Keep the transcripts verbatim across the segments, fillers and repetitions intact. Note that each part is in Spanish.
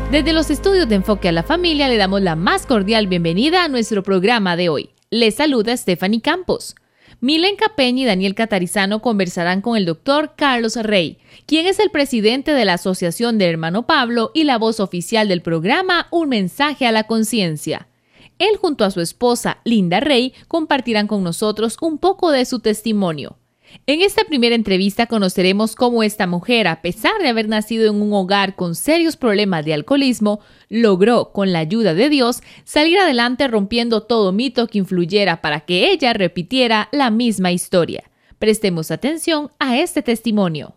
Desde los estudios de Enfoque a la Familia le damos la más cordial bienvenida a nuestro programa de hoy. Les saluda Stephanie Campos. Milenka Peña y Daniel Catarizano conversarán con el doctor Carlos Rey, quien es el presidente de la Asociación del Hermano Pablo y la voz oficial del programa Un Mensaje a la Conciencia. Él junto a su esposa Linda Rey compartirán con nosotros un poco de su testimonio. En esta primera entrevista conoceremos cómo esta mujer, a pesar de haber nacido en un hogar con serios problemas de alcoholismo, logró, con la ayuda de Dios, salir adelante rompiendo todo mito que influyera para que ella repitiera la misma historia. Prestemos atención a este testimonio.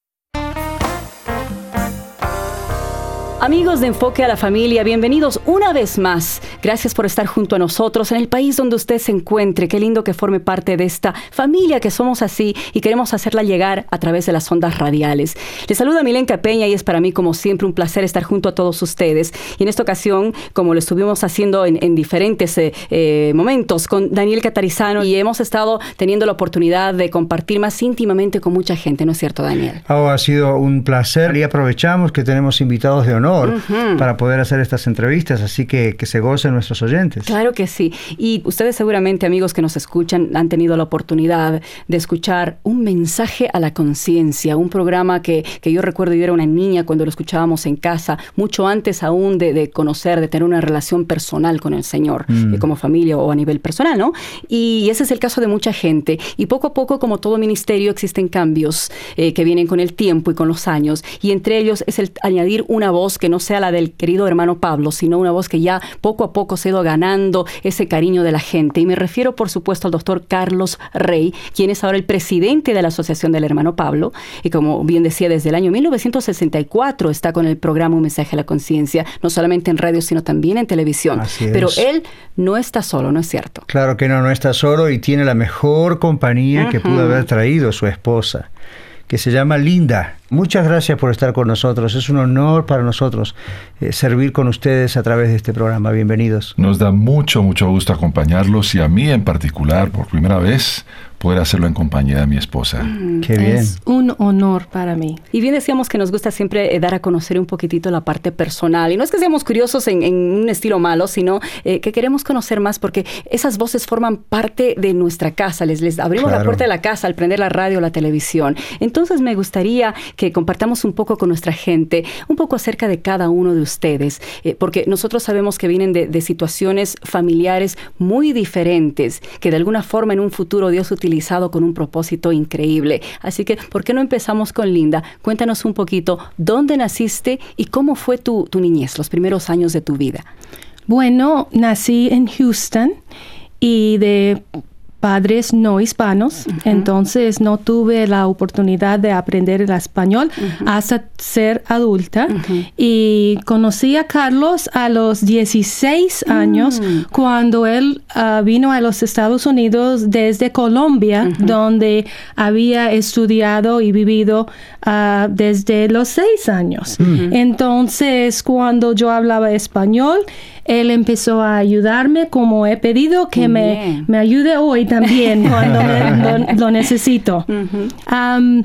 Amigos de Enfoque a la Familia, bienvenidos una vez más. Gracias por estar junto a nosotros en el país donde usted se encuentre. Qué lindo que forme parte de esta familia que somos así y queremos hacerla llegar a través de las ondas radiales. Les saluda Milenka Peña y es para mí como siempre un placer estar junto a todos ustedes. Y en esta ocasión, como lo estuvimos haciendo en, en diferentes eh, eh, momentos con Daniel Catarizano, y hemos estado teniendo la oportunidad de compartir más íntimamente con mucha gente, ¿no es cierto, Daniel? Oh, ha sido un placer y aprovechamos que tenemos invitados de honor Uh-huh. para poder hacer estas entrevistas, así que que se gocen nuestros oyentes. Claro que sí. Y ustedes seguramente, amigos que nos escuchan, han tenido la oportunidad de escuchar Un Mensaje a la Conciencia, un programa que, que yo recuerdo, yo era una niña cuando lo escuchábamos en casa, mucho antes aún de, de conocer, de tener una relación personal con el Señor, mm. eh, como familia o a nivel personal, ¿no? Y ese es el caso de mucha gente. Y poco a poco, como todo ministerio, existen cambios eh, que vienen con el tiempo y con los años. Y entre ellos es el añadir una voz que no sea la del querido hermano Pablo, sino una voz que ya poco a poco se ha ido ganando ese cariño de la gente. Y me refiero, por supuesto, al doctor Carlos Rey, quien es ahora el presidente de la Asociación del Hermano Pablo. Y como bien decía, desde el año mil novecientos sesenta y cuatro está con el programa Un Mensaje a la Conciencia, no solamente en radio, sino también en televisión. Así es. Pero él no está solo, ¿no es cierto? Claro que no, no está solo y tiene la mejor compañía uh-huh. que pudo haber traído su esposa, que se llama Linda. Muchas gracias por estar con nosotros. Es un honor para nosotros eh, servir con ustedes a través de este programa. Bienvenidos. Nos da mucho, mucho gusto acompañarlos y a mí en particular, por primera vez, poder hacerlo en compañía de mi esposa. Mm, Qué bien. Es un honor para mí. Y bien decíamos que nos gusta siempre eh, dar a conocer un poquitito la parte personal. Y no es que seamos curiosos en, en un estilo malo, sino eh, que queremos conocer más porque esas voces forman parte de nuestra casa. Les, les abrimos claro. la puerta de la casa al prender la radio o la televisión. Entonces me gustaría que compartamos un poco con nuestra gente, un poco acerca de cada uno de ustedes, eh, porque nosotros sabemos que vienen de, de situaciones familiares muy diferentes, que de alguna forma en un futuro Dios ha utilizado con un propósito increíble. Así que, ¿por qué no empezamos con Linda? Cuéntanos un poquito dónde naciste y cómo fue tu, tu niñez, los primeros años de tu vida. Bueno, nací en Houston y de padres no hispanos, uh-huh. entonces no tuve la oportunidad de aprender el español uh-huh. hasta ser adulta. Uh-huh. Y conocí a Carlos a los dieciséis años, uh-huh. cuando él uh, vino a los Estados Unidos desde Colombia, uh-huh. donde había estudiado y vivido uh, desde los seis años. Uh-huh. Entonces, cuando yo hablaba español, él empezó a ayudarme, como he pedido que me, me ayude hoy también cuando me, lo, lo necesito. Uh-huh. Um,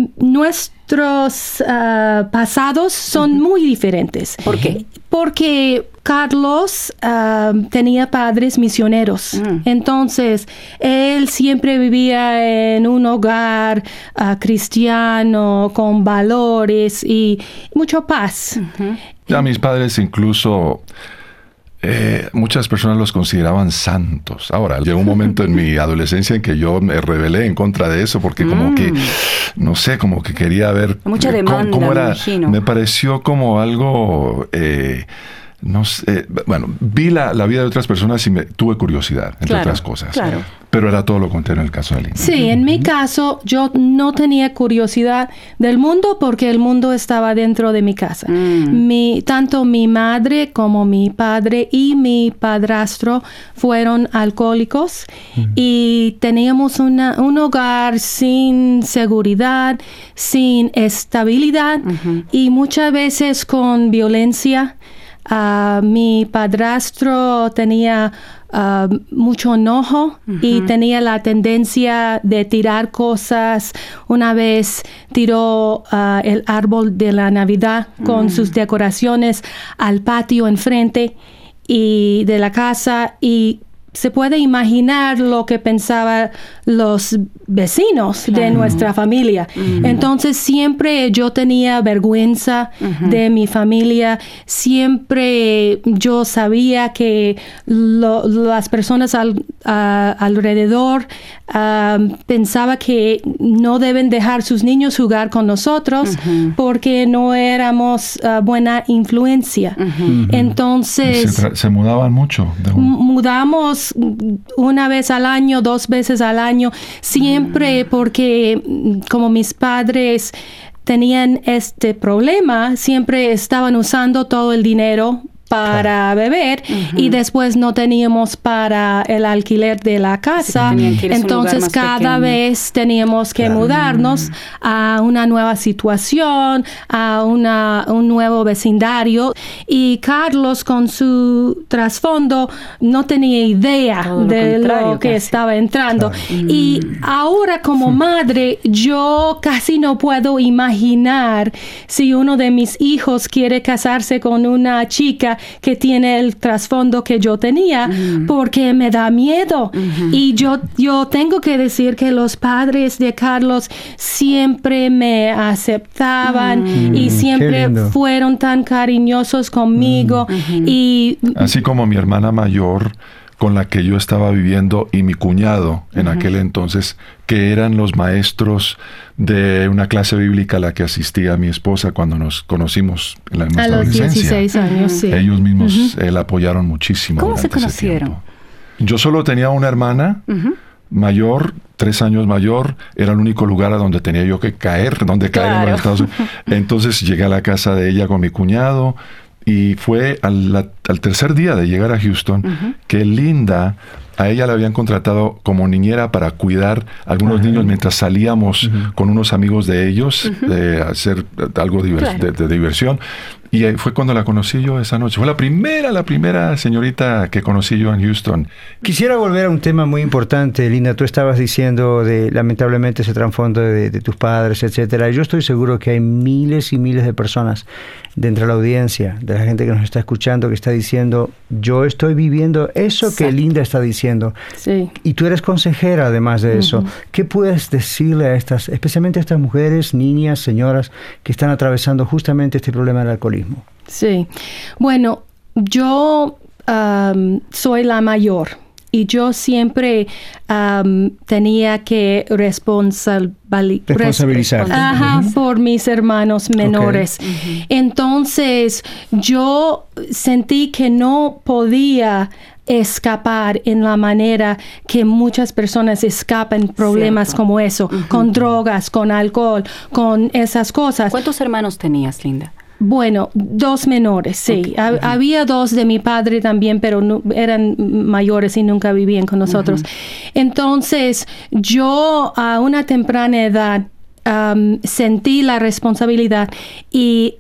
nuestros uh, pasados son uh-huh. muy diferentes. ¿Por qué? Porque Carlos uh, tenía padres misioneros. Uh-huh. Entonces, él siempre vivía en un hogar uh, cristiano, con valores y mucha paz. Uh-huh. Ya mis padres incluso... Eh, muchas personas los consideraban santos. Ahora, llegó un momento en mi adolescencia en que yo me rebelé en contra de eso porque como mm. que, no sé, como que quería ver mucha demanda, cómo, cómo era. Me imagino. Me pareció como algo... Eh, no sé, bueno, vi la, la vida de otras personas y me, tuve curiosidad, entre claro, otras cosas. Claro. Pero era todo lo contrario en el caso de Linda. Sí, en mi caso, yo no tenía curiosidad del mundo porque el mundo estaba dentro de mi casa. Mm. Mi, tanto mi madre como mi padre y mi padrastro fueron alcohólicos mm. y teníamos una, un hogar sin seguridad, sin estabilidad mm-hmm. y muchas veces con violencia. Uh, mi padrastro tenía uh, mucho enojo uh-huh. y tenía la tendencia de tirar cosas. Una vez tiró uh, el árbol de la Navidad uh-huh. con sus decoraciones al patio enfrente y de la casa, y se puede imaginar lo que pensaban los vecinos claro. de nuestra familia. Uh-huh. Entonces siempre yo tenía vergüenza uh-huh. de mi familia. Siempre yo sabía que lo, las personas al, uh, alrededor uh, pensaba que no deben dejar sus niños jugar con nosotros uh-huh. porque no éramos uh, buena influencia. Uh-huh. Entonces se, tra- se mudaban mucho. De un... Mudamos una vez al año, dos veces al año, siempre porque como mis padres tenían este problema, siempre estaban usando todo el dinero para claro. beber uh-huh. y después no teníamos para el alquiler de la casa. Sí, entonces cada pequeño. vez teníamos que claro. mudarnos a una nueva situación, a una, un nuevo vecindario, y Carlos con su trasfondo no tenía idea Todo de lo, lo que casi. estaba entrando. Claro. Y mm. ahora como madre yo casi no puedo imaginar si uno de mis hijos quiere casarse con una chica que tiene el trasfondo que yo tenía, uh-huh. porque me da miedo. Uh-huh. Y yo, yo tengo que decir que los padres de Carlos siempre me aceptaban uh-huh. y siempre fueron tan cariñosos conmigo. Uh-huh. Y así como mi hermana mayor, con la que yo estaba viviendo, y mi cuñado en uh-huh. aquel entonces, que eran los maestros de una clase bíblica a la que asistía mi esposa cuando nos conocimos en la nuestra a los adolescencia. dieciséis años, sí. Ellos mismos uh-huh. eh, la apoyaron muchísimo. ¿Cómo se conocieron? Yo solo tenía una hermana uh-huh. mayor, tres años mayor. Era el único lugar a donde tenía yo que caer, donde caer claro. en los Estados Unidos. Entonces llegué a la casa de ella con mi cuñado. Y fue al, la, al tercer día de llegar a Houston uh-huh. que Linda, a ella la habían contratado como niñera para cuidar a algunos uh-huh. niños mientras salíamos uh-huh. con unos amigos de ellos uh-huh. de hacer algo divers- claro. de, de diversión. Y fue cuando la conocí yo esa noche. Fue la primera, la primera señorita que conocí yo en Houston. Quisiera volver a un tema muy importante, Linda. Tú estabas diciendo de, lamentablemente, ese trasfondo de, de tus padres, etcétera. Yo estoy seguro que hay miles y miles de personas dentro de la audiencia, de la gente que nos está escuchando, que está diciendo, yo estoy viviendo eso Exacto. que Linda está diciendo. Sí. Y tú eres consejera, además de eso. Uh-huh. ¿Qué puedes decirle a estas, especialmente a estas mujeres, niñas, señoras, que están atravesando justamente este problema del alcoholismo? Sí, bueno, yo um, soy la mayor y yo siempre um, tenía que responsabili- responsabilizar resp- ajá, uh-huh. por mis hermanos menores. Okay. Uh-huh. Entonces, yo sentí que no podía escapar en la manera que muchas personas escapan problemas Cierto. como eso, uh-huh. con drogas, con alcohol, con esas cosas. ¿Cuántos hermanos tenías, Linda? Bueno, dos menores, sí. Okay. Ha, uh-huh. Había dos de mi padre también, pero no, eran mayores y nunca vivían con nosotros. Uh-huh. Entonces, yo a una temprana edad um, sentí la responsabilidad y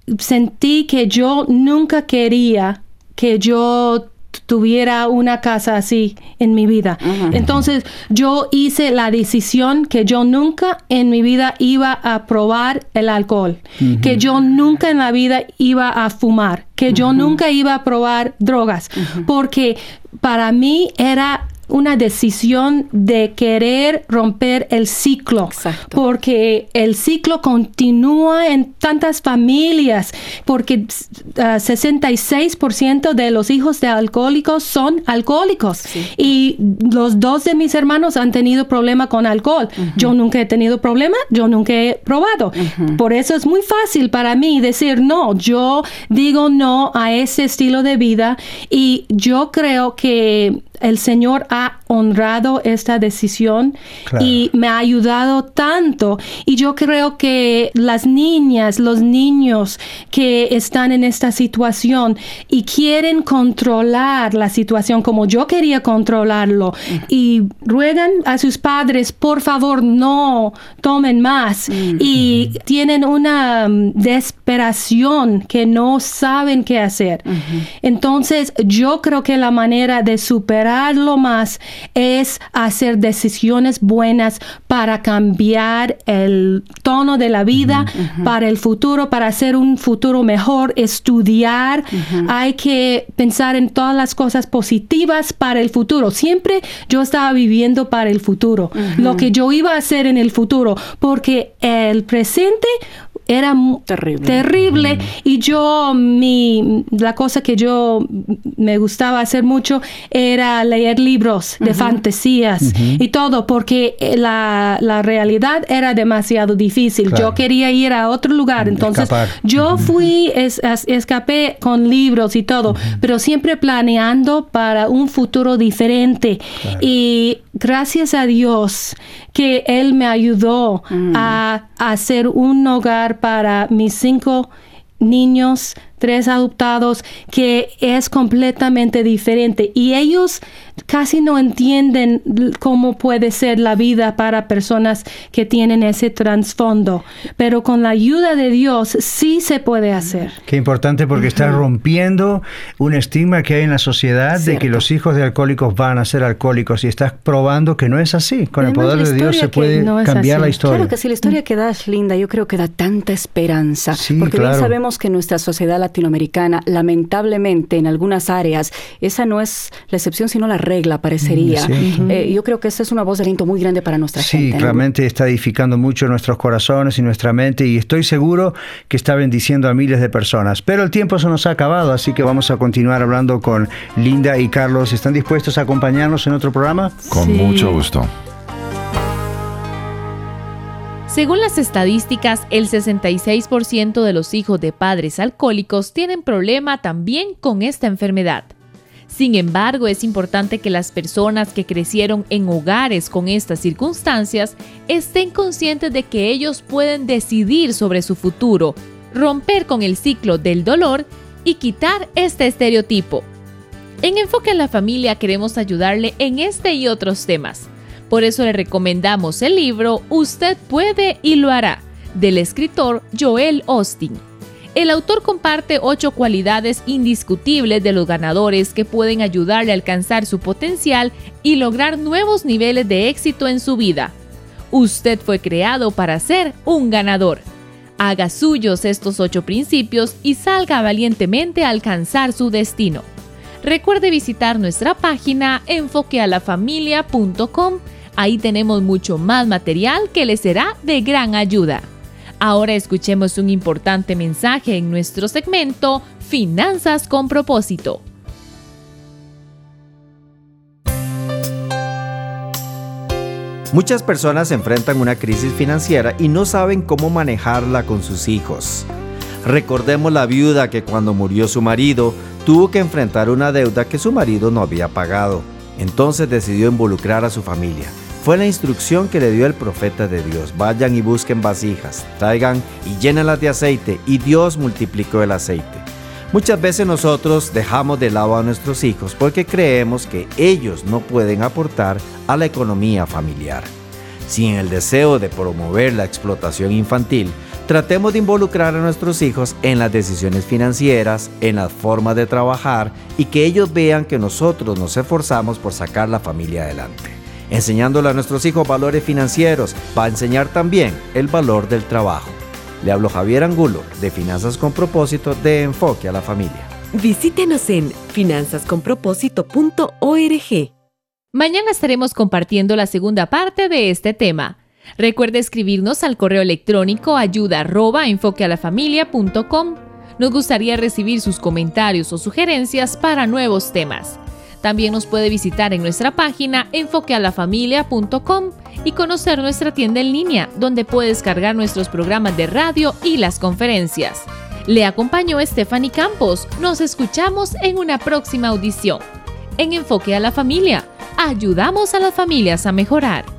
sentí que yo nunca quería que yo tuviera una casa así en mi vida. Uh-huh. Entonces, yo hice la decisión que yo nunca en mi vida iba a probar el alcohol, uh-huh. que yo nunca en la vida iba a fumar, que uh-huh. yo nunca iba a probar drogas, uh-huh. porque para mí era una decisión de querer romper el ciclo. Exacto. Porque el ciclo continúa en tantas familias, porque uh, sesenta y seis por ciento de los hijos de alcohólicos son alcohólicos. Sí. Y los dos de mis hermanos han tenido problema con alcohol. Uh-huh. Yo nunca he tenido problema, yo nunca he probado. Uh-huh. Por eso es muy fácil para mí decir no. Yo digo no a ese estilo de vida y yo creo que el Señor ha honrado esta decisión Claro. y me ha ayudado tanto. Y yo creo que las niñas, los niños que están en esta situación y quieren controlar la situación como yo quería controlarlo mm. y ruegan a sus padres, por favor, no tomen más. Mm. Y mm. tienen una um, desesperación que no saben qué hacer. Mm-hmm. Entonces, yo creo que la manera de superarlo más es hacer decisiones buenas para cambiar el tono de la vida, uh-huh. para el futuro, para hacer un futuro mejor, estudiar. Uh-huh. Hay que pensar en todas las cosas positivas para el futuro. Siempre yo estaba viviendo para el futuro, uh-huh. lo que yo iba a hacer en el futuro, porque el presente era terrible, terrible mm. y yo, mi, la cosa que yo me gustaba hacer mucho era leer libros de uh-huh. fantasías uh-huh. y todo, porque la, la realidad era demasiado difícil. Claro. Yo quería ir a otro lugar, entonces Escapar. yo uh-huh. fui, es, es, escapé con libros y todo, uh-huh. pero siempre planeando para un futuro diferente. Claro. Y gracias a Dios que Él me ayudó uh-huh. a, a hacer un hogar para mis cinco niños, tres adoptados, que es completamente diferente. Y ellos casi no entienden cómo puede ser la vida para personas que tienen ese trasfondo. Pero con la ayuda de Dios sí se puede hacer. Qué importante, porque uh-huh. estás rompiendo un estigma que hay en la sociedad Cierto. de que los hijos de alcohólicos van a ser alcohólicos, y estás probando que no es así. Con Además, el poder de Dios se puede no cambiar la historia. Claro que sí, la historia que das, Linda, yo creo que da tanta esperanza. Sí, porque claro. bien sabemos que nuestra sociedad latinoamericana, lamentablemente, en algunas áreas, esa no es la excepción, sino la regla, parecería. Uh-huh. Eh, yo creo que esa es una voz de aliento muy grande para nuestra sí, gente. Sí, realmente, ¿no? Está edificando mucho nuestros corazones y nuestra mente, y estoy seguro que está bendiciendo a miles de personas. Pero el tiempo se nos ha acabado, así que vamos a continuar hablando con Linda y Carlos. ¿Están dispuestos a acompañarnos en otro programa? Con sí. mucho gusto. Según las estadísticas, el sesenta y seis por ciento de los hijos de padres alcohólicos tienen problema también con esta enfermedad. Sin embargo, es importante que las personas que crecieron en hogares con estas circunstancias estén conscientes de que ellos pueden decidir sobre su futuro, romper con el ciclo del dolor y quitar este estereotipo. En Enfoque a la Familia queremos ayudarle en este y otros temas. Por eso le recomendamos el libro Usted puede y lo hará, del escritor Joel Osteen. El autor comparte ocho cualidades indiscutibles de los ganadores que pueden ayudarle a alcanzar su potencial y lograr nuevos niveles de éxito en su vida. Usted fue creado para ser un ganador. Haga suyos estos ocho principios y salga valientemente a alcanzar su destino. Recuerde visitar nuestra página enfoque a la familia punto com. Ahí tenemos mucho más material que le será de gran ayuda. Ahora escuchemos un importante mensaje en nuestro segmento Finanzas con Propósito. Muchas personas enfrentan una crisis financiera y no saben cómo manejarla con sus hijos. Recordemos la viuda que cuando murió su marido tuvo que enfrentar una deuda que su marido no había pagado. Entonces decidió involucrar a su familia. Fue la instrucción que le dio el profeta de Dios. Vayan y busquen vasijas, traigan y llénenlas de aceite, y Dios multiplicó el aceite. Muchas veces nosotros dejamos de lado a nuestros hijos porque creemos que ellos no pueden aportar a la economía familiar. Sin el deseo de promover la explotación infantil, tratemos de involucrar a nuestros hijos en las decisiones financieras, en las formas de trabajar, y que ellos vean que nosotros nos esforzamos por sacar la familia adelante. Enseñándole a nuestros hijos valores financieros, va a enseñar también el valor del trabajo. Le hablo Javier Angulo, de Finanzas con Propósito, de Enfoque a la Familia. Visítenos en finanzas con propósito punto org. Mañana estaremos compartiendo la segunda parte de este tema. Recuerde escribirnos al correo electrónico ayuda arroba enfoque a la familia punto com. Nos gustaría recibir sus comentarios o sugerencias para nuevos temas. También nos puede visitar en nuestra página enfoque a la familia punto com y conocer nuestra tienda en línea, donde puede descargar nuestros programas de radio y las conferencias. Le acompañó Stephanie Campos. Nos escuchamos en una próxima audición. en Enfoque a la Familia. Ayudamos a las familias a mejorar.